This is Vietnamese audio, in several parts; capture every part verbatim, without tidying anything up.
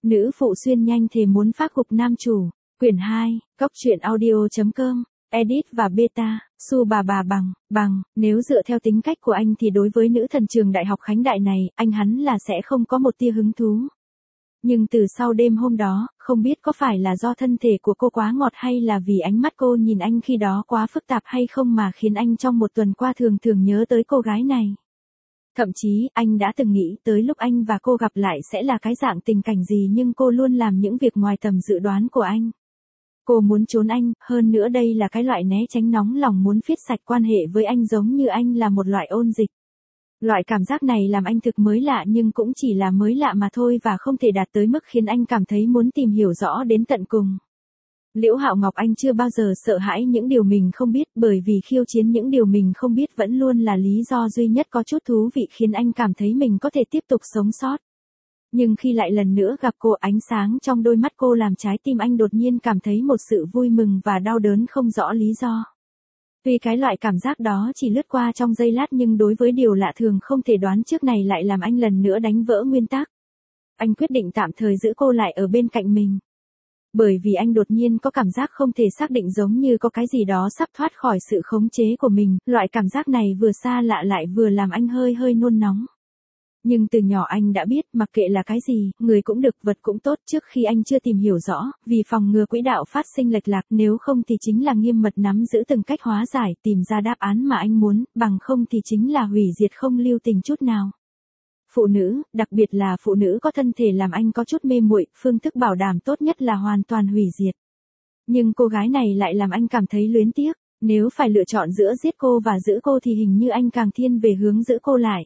Nữ phụ xuyên nhanh thề muốn phác gục nam chủ. Quyển hai, Cóc truyện audio.com, edit và beta, Su bà bà bằng, bằng, nếu dựa theo tính cách của anh thì đối với nữ thần trường đại học Khánh Đại này, anh hắn là sẽ không có một tia hứng thú. Nhưng từ sau đêm hôm đó, không biết có phải là do thân thể của cô quá ngọt hay là vì ánh mắt cô nhìn anh khi đó quá phức tạp hay không mà khiến anh trong một tuần qua thường thường nhớ tới cô gái này. Thậm chí, anh đã từng nghĩ tới lúc anh và cô gặp lại sẽ là cái dạng tình cảnh gì nhưng cô luôn làm những việc ngoài tầm dự đoán của anh. Cô muốn trốn anh, hơn nữa đây là cái loại né tránh nóng lòng muốn phiết sạch quan hệ với anh giống như anh là một loại ôn dịch. Loại cảm giác này làm anh thực mới lạ nhưng cũng chỉ là mới lạ mà thôi và không thể đạt tới mức khiến anh cảm thấy muốn tìm hiểu rõ đến tận cùng. Liễu Hạo Ngọc anh chưa bao giờ sợ hãi những điều mình không biết bởi vì khiêu chiến những điều mình không biết vẫn luôn là lý do duy nhất có chút thú vị khiến anh cảm thấy mình có thể tiếp tục sống sót. Nhưng khi lại lần nữa gặp cô, ánh sáng trong đôi mắt cô làm trái tim anh đột nhiên cảm thấy một sự vui mừng và đau đớn không rõ lý do. Tuy cái loại cảm giác đó chỉ lướt qua trong giây lát nhưng đối với điều lạ thường không thể đoán trước này lại làm anh lần nữa đánh vỡ nguyên tắc. Anh quyết định tạm thời giữ cô lại ở bên cạnh mình. Bởi vì anh đột nhiên có cảm giác không thể xác định giống như có cái gì đó sắp thoát khỏi sự khống chế của mình, loại cảm giác này vừa xa lạ lại vừa làm anh hơi hơi nôn nóng. Nhưng từ nhỏ anh đã biết mặc kệ là cái gì, người cũng được vật cũng tốt trước khi anh chưa tìm hiểu rõ, vì phòng ngừa quỹ đạo phát sinh lệch lạc nếu không thì chính là nghiêm mật nắm giữ từng cách hóa giải tìm ra đáp án mà anh muốn, bằng không thì chính là hủy diệt không lưu tình chút nào. Phụ nữ, đặc biệt là phụ nữ có thân thể làm anh có chút mê muội, phương thức bảo đảm tốt nhất là hoàn toàn hủy diệt. Nhưng cô gái này lại làm anh cảm thấy luyến tiếc, nếu phải lựa chọn giữa giết cô và giữ cô thì hình như anh càng thiên về hướng giữ cô lại.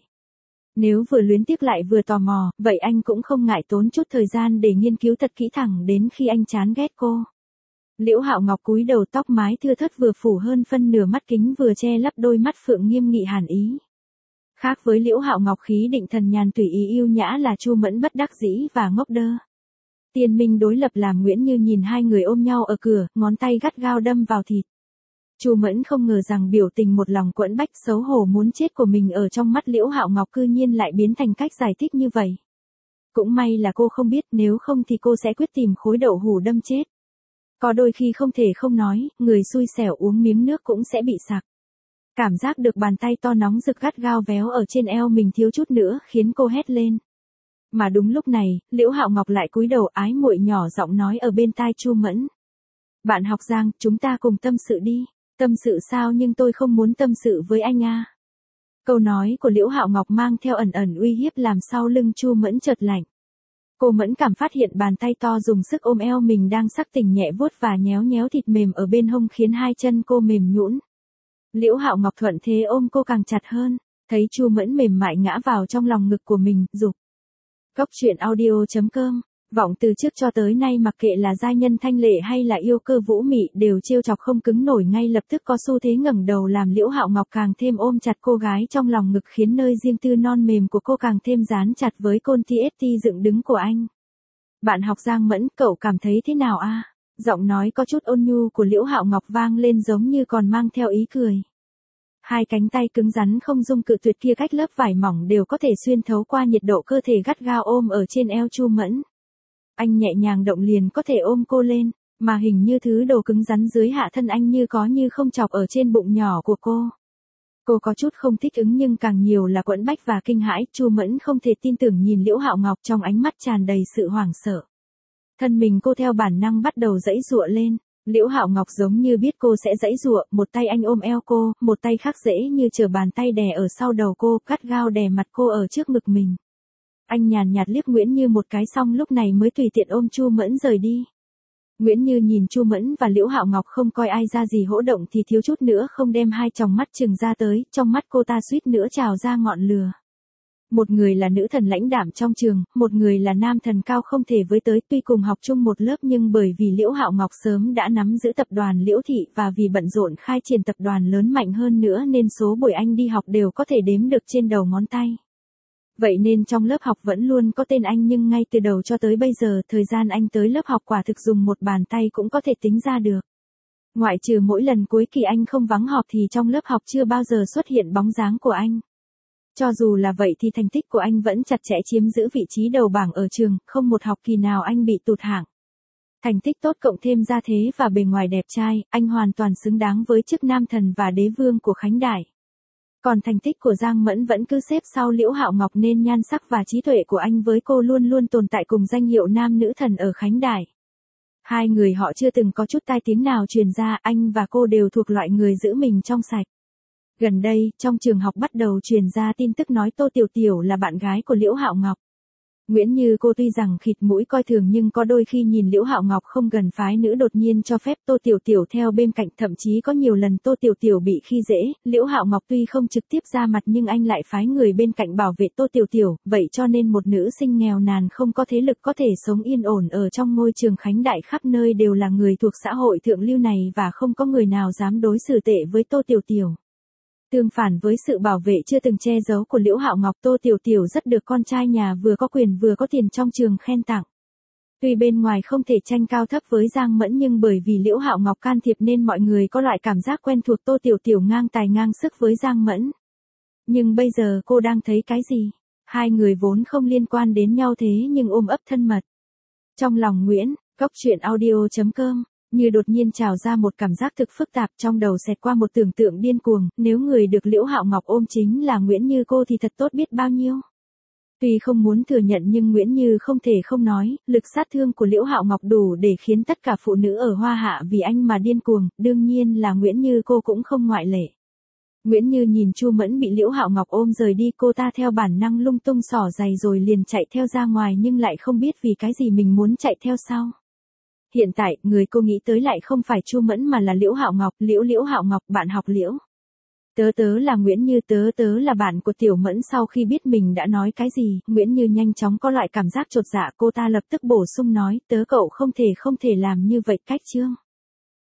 Nếu vừa luyến tiếc lại vừa tò mò, vậy anh cũng không ngại tốn chút thời gian để nghiên cứu thật kỹ thẳng đến khi anh chán ghét cô. Liễu Hạo Ngọc cúi đầu, tóc mái thưa thớt vừa phủ hơn phân nửa mắt kính vừa che lấp đôi mắt phượng nghiêm nghị hàn ý. Khác với Liễu Hạo Ngọc khí định thần nhàn tùy ý yêu nhã là Chu Mẫn bất đắc dĩ và ngốc đơ. Tiên minh đối lập làm Nguyễn Như nhìn hai người ôm nhau ở cửa, ngón tay gắt gao đâm vào thịt. Chu Mẫn không ngờ rằng biểu tình một lòng quẫn bách xấu hổ muốn chết của mình ở trong mắt Liễu Hạo Ngọc cư nhiên lại biến thành cách giải thích như vậy. Cũng may là cô không biết, nếu không thì cô sẽ quyết tìm khối đậu hũ đâm chết. Có đôi khi không thể không nói, người xui xẻo uống miếng nước cũng sẽ bị sặc. Cảm giác được bàn tay to nóng rực gắt gao véo ở trên eo mình thiếu chút nữa khiến cô hét lên. Mà đúng lúc này, Liễu Hạo Ngọc lại cúi đầu ái muội nhỏ giọng nói ở bên tai Chu Mẫn. Bạn học Giang, chúng ta cùng tâm sự đi. Tâm sự sao nhưng tôi không muốn tâm sự với anh à. Câu nói của Liễu Hạo Ngọc mang theo ẩn ẩn uy hiếp làm sau lưng Chu Mẫn chợt lạnh. Cô mẫn cảm phát hiện bàn tay to dùng sức ôm eo mình đang sắc tình nhẹ vuốt và nhéo nhéo thịt mềm ở bên hông khiến hai chân cô mềm nhũn. Liễu Hạo Ngọc thuận thế ôm cô càng chặt hơn, thấy Chu Mẫn mềm mại ngã vào trong lòng ngực của mình, dục. Cóc truyện audio.com, vọng từ trước cho tới nay mặc kệ là giai nhân thanh lệ hay là yêu cơ vũ mị đều trêu chọc không cứng nổi ngay lập tức có xu thế ngẩng đầu làm Liễu Hạo Ngọc càng thêm ôm chặt cô gái trong lòng ngực khiến nơi riêng tư non mềm của cô càng thêm dán chặt với côn tê ét tê dựng đứng của anh. Bạn học Giang Mẫn, cậu cảm thấy thế nào a? Giọng nói có chút ôn nhu của Liễu Hạo Ngọc vang lên giống như còn mang theo ý cười. Hai cánh tay cứng rắn không dung cự tuyệt kia cách lớp vải mỏng đều có thể xuyên thấu qua nhiệt độ cơ thể gắt gao ôm ở trên eo Chu Mẫn. Anh nhẹ nhàng động liền có thể ôm cô lên, mà hình như thứ đồ cứng rắn dưới hạ thân anh như có như không chọc ở trên bụng nhỏ của cô. Cô có chút không thích ứng nhưng càng nhiều là quẫn bách và kinh hãi, Chu Mẫn không thể tin tưởng nhìn Liễu Hạo Ngọc trong ánh mắt tràn đầy sự hoảng sợ. Thân mình cô theo bản năng bắt đầu giãy giụa lên, Liễu Hạo Ngọc giống như biết cô sẽ giãy giụa, một tay anh ôm eo cô, một tay khác dễ như chờ bàn tay đè ở sau đầu cô, cắt gao đè mặt cô ở trước ngực mình. Anh nhàn nhạt liếc Nguyễn Như một cái xong lúc này mới tùy tiện ôm Chu Mẫn rời đi. Nguyễn Như nhìn Chu Mẫn và Liễu Hạo Ngọc không coi ai ra gì hỗ động thì thiếu chút nữa không đem hai tròng mắt trừng ra tới, trong mắt cô ta suýt nữa trào ra ngọn lửa. Một người là nữ thần lãnh đạm trong trường, một người là nam thần cao không thể với tới, tuy cùng học chung một lớp nhưng bởi vì Liễu Hạo Ngọc sớm đã nắm giữ tập đoàn Liễu Thị và vì bận rộn khai triển tập đoàn lớn mạnh hơn nữa nên số buổi anh đi học đều có thể đếm được trên đầu ngón tay. Vậy nên trong lớp học vẫn luôn có tên anh nhưng ngay từ đầu cho tới bây giờ thời gian anh tới lớp học quả thực dùng một bàn tay cũng có thể tính ra được. Ngoại trừ mỗi lần cuối kỳ anh không vắng họp thì trong lớp học chưa bao giờ xuất hiện bóng dáng của anh. Cho dù là vậy thì thành tích của anh vẫn chặt chẽ chiếm giữ vị trí đầu bảng ở trường, không một học kỳ nào anh bị tụt hạng. Thành tích tốt cộng thêm gia thế và bề ngoài đẹp trai, anh hoàn toàn xứng đáng với chức nam thần và đế vương của Khánh Đại. Còn thành tích của Giang Mẫn vẫn cứ xếp sau Liễu Hạo Ngọc nên nhan sắc và trí tuệ của anh với cô luôn luôn tồn tại cùng danh hiệu nam nữ thần ở Khánh Đại. Hai người họ chưa từng có chút tai tiếng nào truyền ra, anh và cô đều thuộc loại người giữ mình trong sạch. Gần đây, trong trường học bắt đầu truyền ra tin tức nói Tô Tiểu Tiểu là bạn gái của Liễu Hạo Ngọc. Nguyễn Như cô tuy rằng khịt mũi coi thường nhưng có đôi khi nhìn Liễu Hạo Ngọc không gần phái nữ đột nhiên cho phép Tô Tiểu Tiểu theo bên cạnh, thậm chí có nhiều lần Tô Tiểu Tiểu bị khi dễ, Liễu Hạo Ngọc tuy không trực tiếp ra mặt nhưng anh lại phái người bên cạnh bảo vệ Tô Tiểu Tiểu, vậy cho nên một nữ sinh nghèo nàn không có thế lực có thể sống yên ổn ở trong ngôi trường Khánh Đại khắp nơi đều là người thuộc xã hội thượng lưu này và không có người nào dám đối xử tệ với Tô Tiểu Tiểu. Tương phản với sự bảo vệ chưa từng che giấu của Liễu Hạo Ngọc, Tô Tiểu Tiểu rất được con trai nhà vừa có quyền vừa có tiền trong trường khen tặng. Tuy bên ngoài không thể tranh cao thấp với Giang Mẫn nhưng bởi vì Liễu Hạo Ngọc can thiệp nên mọi người có loại cảm giác quen thuộc Tô Tiểu Tiểu ngang tài ngang sức với Giang Mẫn. Nhưng bây giờ cô đang thấy cái gì? Hai người vốn không liên quan đến nhau thế nhưng ôm ấp thân mật. Trong lòng Nguyễn, Cốc Truyện Audio chấm com như đột nhiên trào ra một cảm giác thực phức tạp, trong đầu xẹt qua một tưởng tượng điên cuồng, nếu người được Liễu Hạo Ngọc ôm chính là Nguyễn Như cô thì thật tốt biết bao nhiêu. Tuy không muốn thừa nhận nhưng Nguyễn Như không thể không nói, lực sát thương của Liễu Hạo Ngọc đủ để khiến tất cả phụ nữ ở Hoa Hạ vì anh mà điên cuồng, đương nhiên là Nguyễn Như cô cũng không ngoại lệ. Nguyễn Như nhìn Chu Mẫn bị Liễu Hạo Ngọc ôm rời đi, cô ta theo bản năng lung tung xỏ giày rồi liền chạy theo ra ngoài nhưng lại không biết vì cái gì mình muốn chạy theo sau. Hiện tại, người cô nghĩ tới lại không phải Chu Mẫn mà là Liễu Hạo Ngọc, Liễu Liễu Hạo Ngọc, bạn học Liễu. Tớ tớ là Nguyễn Như, tớ tớ là bạn của Tiểu Mẫn. Sau khi biết mình đã nói cái gì, Nguyễn Như nhanh chóng có loại cảm giác chột dạ, cô ta lập tức bổ sung nói, tớ cậu không thể không thể làm như vậy cách chương.